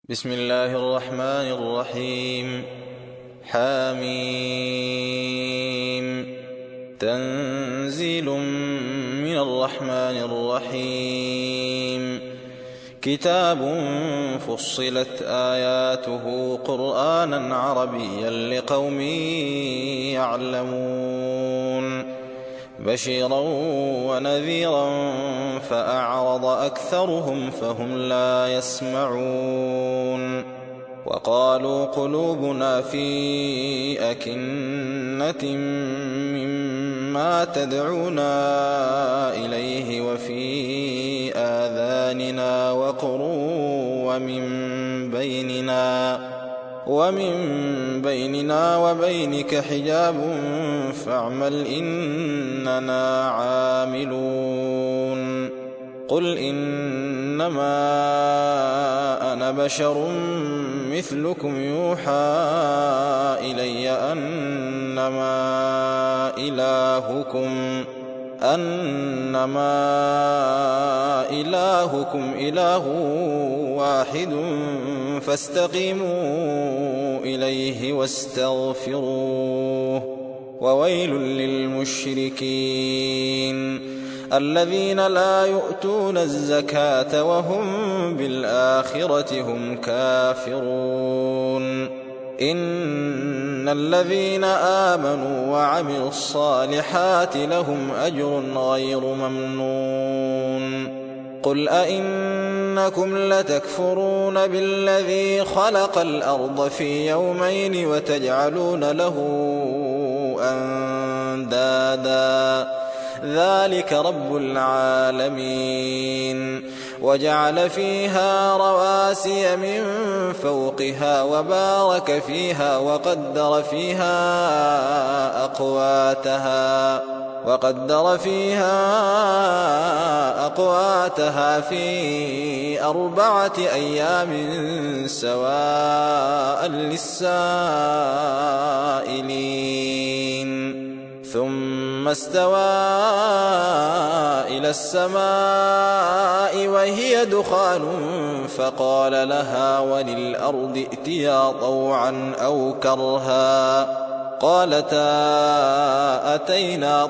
بسم الله الرحمن الرحيم. حميم. تنزيل من الرحمن الرحيم. كتاب فصلت آياته قرآنا عربيا لقوم يعلمون بشيرا ونذيرا فأعرض أكثرهم فهم لا يسمعون وقالوا قلوبنا في أكنة مما تدعونا إليه وفي آذاننا وقر ومن بيننا وبينك حجاب فاعمل إننا عاملون. قل إنما أنا بشر مثلكم يوحى إلي أنما إلهكم إله واحد فاستقيموا إليه واستغفروه. وويل للمشركين الذين لا يؤتون الزكاة وهم بالآخرة هم كافرون. إن الذين آمنوا وعملوا الصالحات لهم أجر غير ممنون. قل أئنكم لتكفرون بالذي خلق الأرض في يومين وتجعلون له أندادا ذلك رب العالمين. وجعل فيها رواسي من فوقها وبارك فيها وقدر فيها أقواتها في 4 أيام سواء للسائلين. ثم استوى إلى السماء وهي دخان فقال لها وللأرض ائتيا طوعا أو كرها قالتا أتينا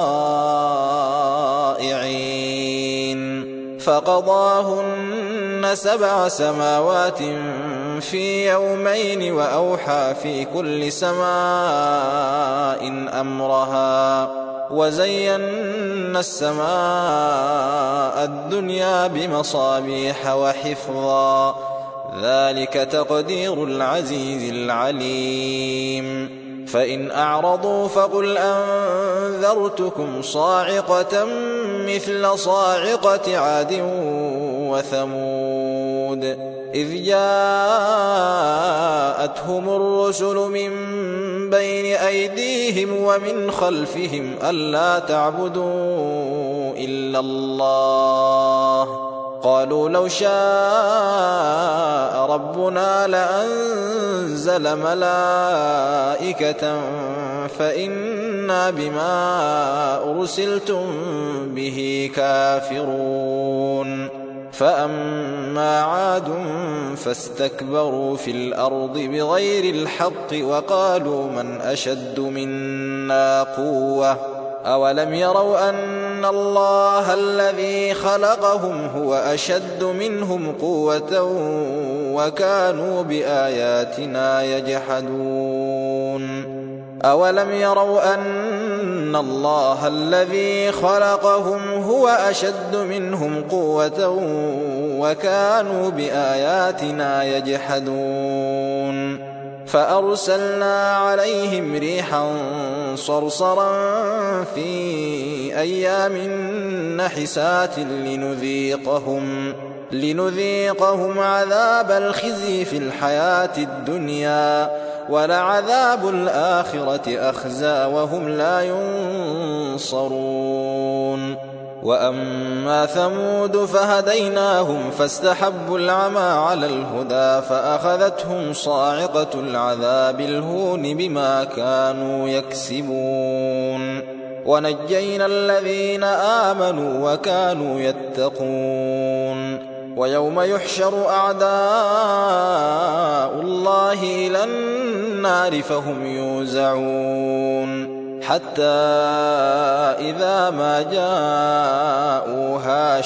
طائعين. فقضاهن 7 سماوات في يومين وأوحى في كل سماء أمرها وزينا السماء الدنيا بمصابيح وحفظا ذلك تقدير العزيز العليم. فإن أعرضوا فقل أنذرتكم صاعقة مثل صاعقة عاد وثمود إذ جاءتهم الرسل من بين أيديهم ومن خلفهم ألا تعبدوا إلا الله قالوا لو شاء ربنا لأنزل ملائكة فإنا بما أرسلتم به كافرون. فأما عاد فاستكبروا في الأرض بغير الحق وقالوا من أشد منا قوة أولم يروا أن الله الذي خلقهم هو أشد منهم قوة وكانوا بآياتنا يجحدون. أولم يروا أن الله الذي خلقهم هو أشد منهم قوة وكانوا بآياتنا يجحدون. فأرسلنا عليهم ريحا صرصرا في أيام نحسات لنذيقهم عذاب الخزي في الحياة الدنيا ولعذاب الآخرة أخزى وهم لا ينصرون. وأما ثمود فهديناهم فاستحبوا العمى على الهدى فأخذتهم صاعقة العذاب الهون بما كانوا يكسبون. ونجينا الذين آمنوا وكانوا يتقون ويوم يحشر أعداء الله إلى النار فهم يوزعون حتى إذا ما جاءوها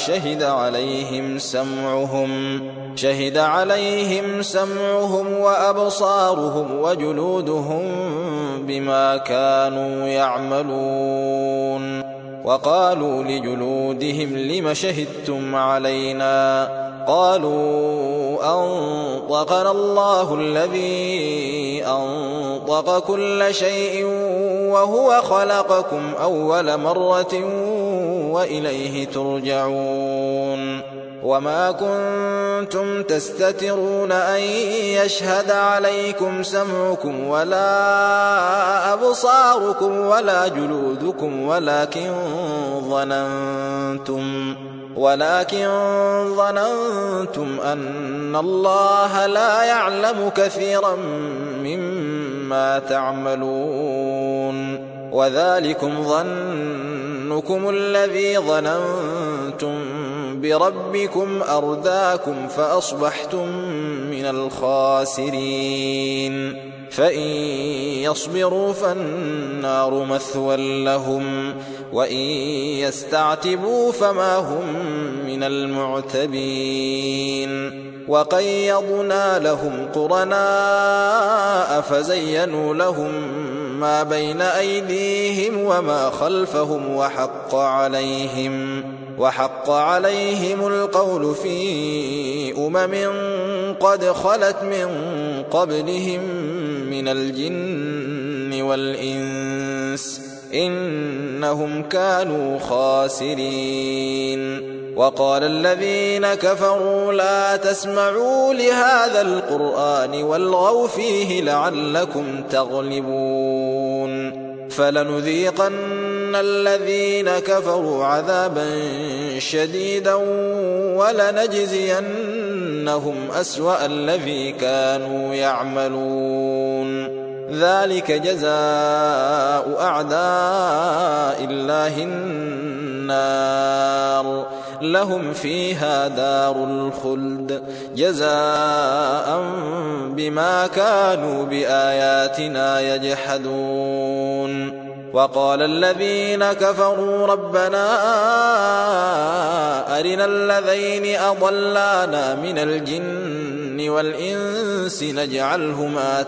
شهد عليهم سمعهم وأبصارهم وجلودهم بما كانوا يعملون وقالوا لجلودهم لم شهدتم علينا قالوا أنطقنا الله الذي أنطق كل شيء وهو خلقكم أول مرة وإليه ترجعون وما كنتم تستترون أن يشهد عليكم سمعكم ولا أبصاركم ولا جلودكم ولكن ظننتم أن الله لا يعلم كثيرا مما تعملون وذلكم ظنكم الذي ظننتم بربكم أرداكم فأصبحتم من الخاسرين فإن يصبروا فالنار مثوى لهم وإن يستعتبوا فما هم من المعتبين وقيضنا لهم قرناء فزينوا لهم ما بين أيديهم وما خلفهم وحق عليهم القول في قد خلت من قبلهم من الجن والإنس إنهم كانوا خاسرين وقال الذين كفروا لا تسمعوا لهذا القرآن والغوا فيه لعلكم تغلبون فلنذيقن الذين كفروا عذابا شديدا ولنجزينهم أسوأ الذي كانوا يعملون ذلك جزاء أعداء الله النار لهم فيها دار الخلد جزاء بما كانوا بآياتنا يجحدون وقال الذين كفروا ربنا أرنا الذين أضلانا من الجن والإنس نجعلهما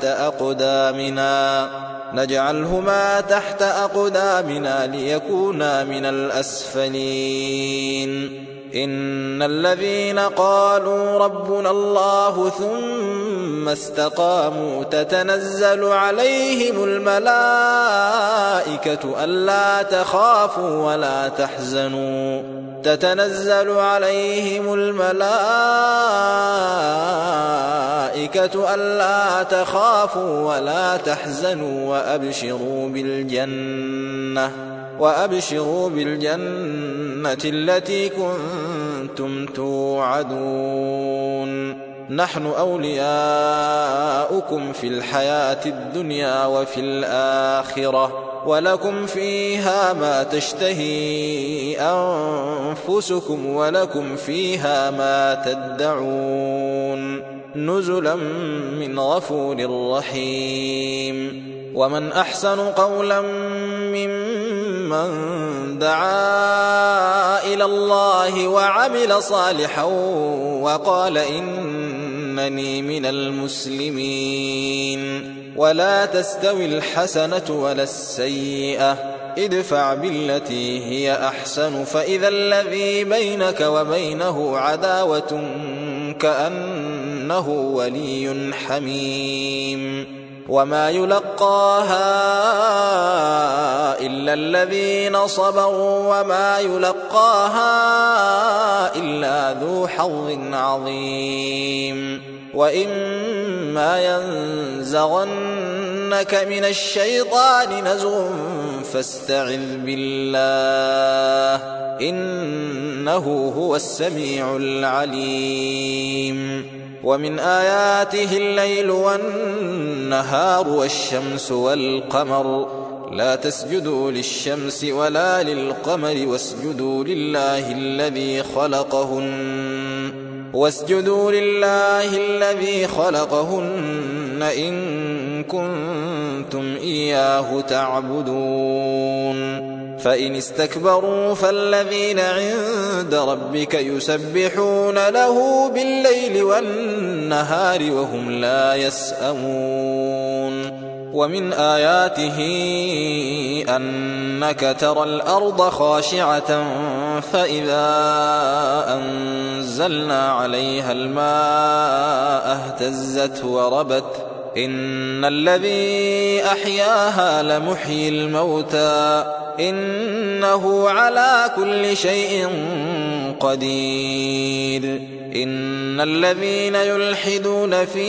تحت أقدامنا ليكونا من الأسفلين إن الذين قالوا ربنا الله ثم استقاموا تتنزل عليهم الملائكة ألا تخافوا ولا تحزنوا وأبشروا بالجنة التي كنتم توعدون نحن أولياؤكم في الحياة الدنيا وفي الآخرة ولكم فيها ما تشتهي أنفسكم ولكم فيها ما تدعون نزلا من غفور رحيم ومن أحسن قولا ممن دعا إلى الله وعمل صالحا وقال إنني من المسلمين ولا تستوي الحسنة ولا السيئة ادفع بالتي هي أحسن فإذا الذي بينك وبينه عداوة كأنه ولي حميم وما يلقاها إلا الذين صبروا وما يلقاها إلا ذو حظ عظيم وإما ينزغنك من الشيطان نزغ فاستعذ بالله إنه هو السميع العليم ومن آياته الليل والنهار والشمس والقمر لا تسجدوا للشمس ولا للقمر واسجدوا لله الذي خلقهن واسجدوا لله الذي خلقهن إن كنتم إياه تعبدون فإن استكبروا فالذين عند ربك يسبحون له بالليل والنهار وهم لا يسأمون ومن آياته أنك ترى الأرض خاشعة فإذا أنزلنا عليها الماء اهتزت وربت إن الذي أحياها لمحيي الموتى إنه على كل شيء قدير إن الذين يلحدون في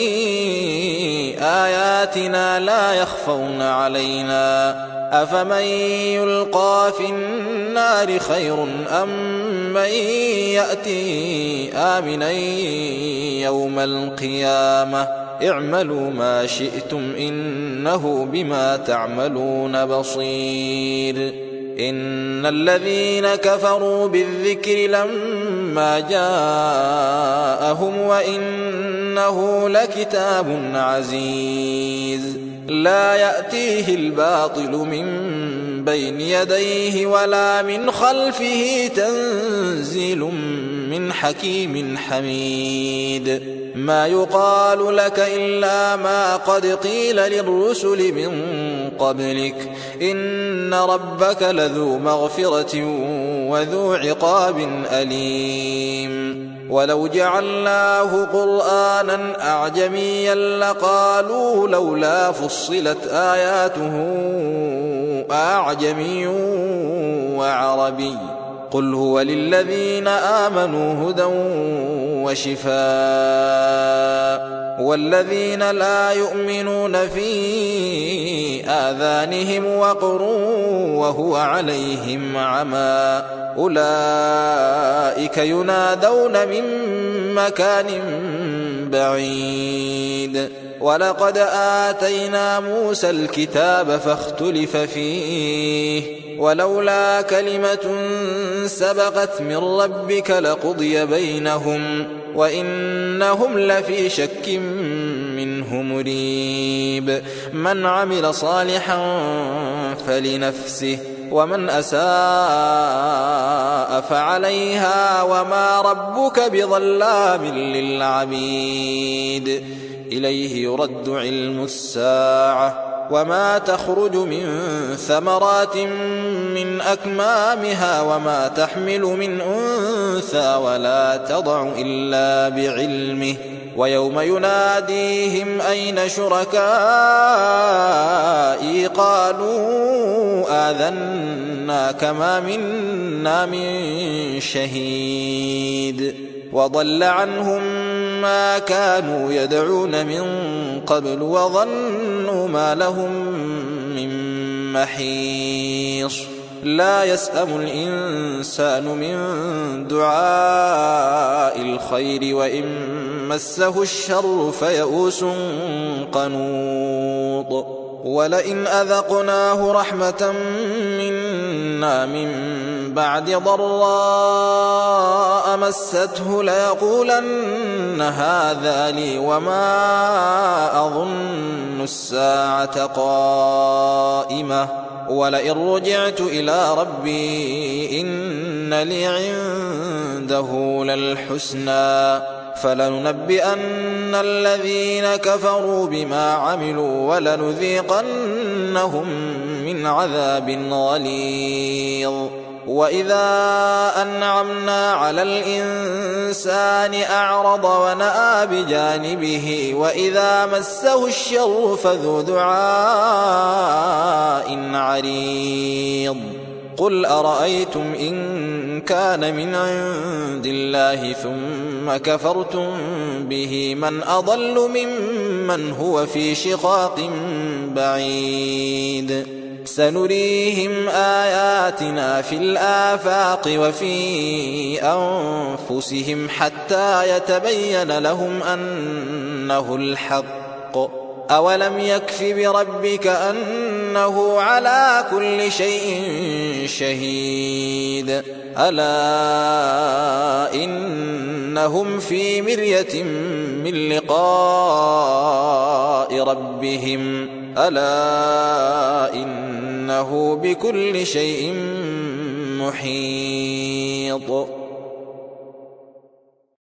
آياتنا لا يخفون علينا أفمن يلقى في النار خير أم من يأتي آمنا يوم القيامة اعملوا ما شئتم إنه بما تعملون بصير إن الذين كفروا بالذكر لما جاءهم وإنه لكتاب عزيز لا يأتيه الباطل من بين يديه ولا من خلفه تنزيل من حكيم حميد ما يقال لك إلا ما قد قيل للرسل من قبلك إن ربك لذو مغفرة وذو عقاب أليم ولو جعلناه قرآنا أعجميا لقالوا لولا فصلت آياته أعجمي وعربي قل هو للذين آمنوا هدى وشفاء والذين لا يؤمنون في آذانهم وقر وهو عليهم عمى أولئك ينادون من مكان بعيد ولقد آتينا موسى الكتاب فاختلف فيه ولولا كلمة سبقت من ربك لقضي بينهم وإنهم لفي شك منه مريب من عمل صالحا فلنفسه ومن أساء فعليها وما ربك بظلام للعبيد إليه يرد علم الساعة وما تخرج من ثمرات من أكمامها وما تحمل من أنثى ولا تضع إلا بعلمه ويوم يناديهم أين شركائي قالوا آذناك ما منا من شهيد وضل عنهم ما كانوا يدعون من قبل وظنوا ما لهم من محيص لا يسأم الإنسان من دعاء الخير وإن مسه الشر فيئوس قنوط ولئن أذقناه رحمة منا من بعد ضراء مسته ليقولن هذا لي وما أظن الساعة قائمة ولئن رجعت إلى ربي إن لي عنده للحسنى فلننبئن الذين كفروا بما عملوا ولنذيقنهم من عذاب غليظ وإذا أنعمنا على الإنسان أعرض ونأى بجانبه وإذا مسه الشر فذو دعاء عريض قل أرأيتم إن كان من عند الله ثم كفرتم به من أضل ممن هو في شقاق بعيد سنريهم آياتنا في الآفاق وفي أنفسهم حتى يتبين لهم أنه الحق أولم يكف بربك أنه على كل شيء شهيد ألا إنهم في مرية من لقاء ربهم ألا إنه بكل شيء محيط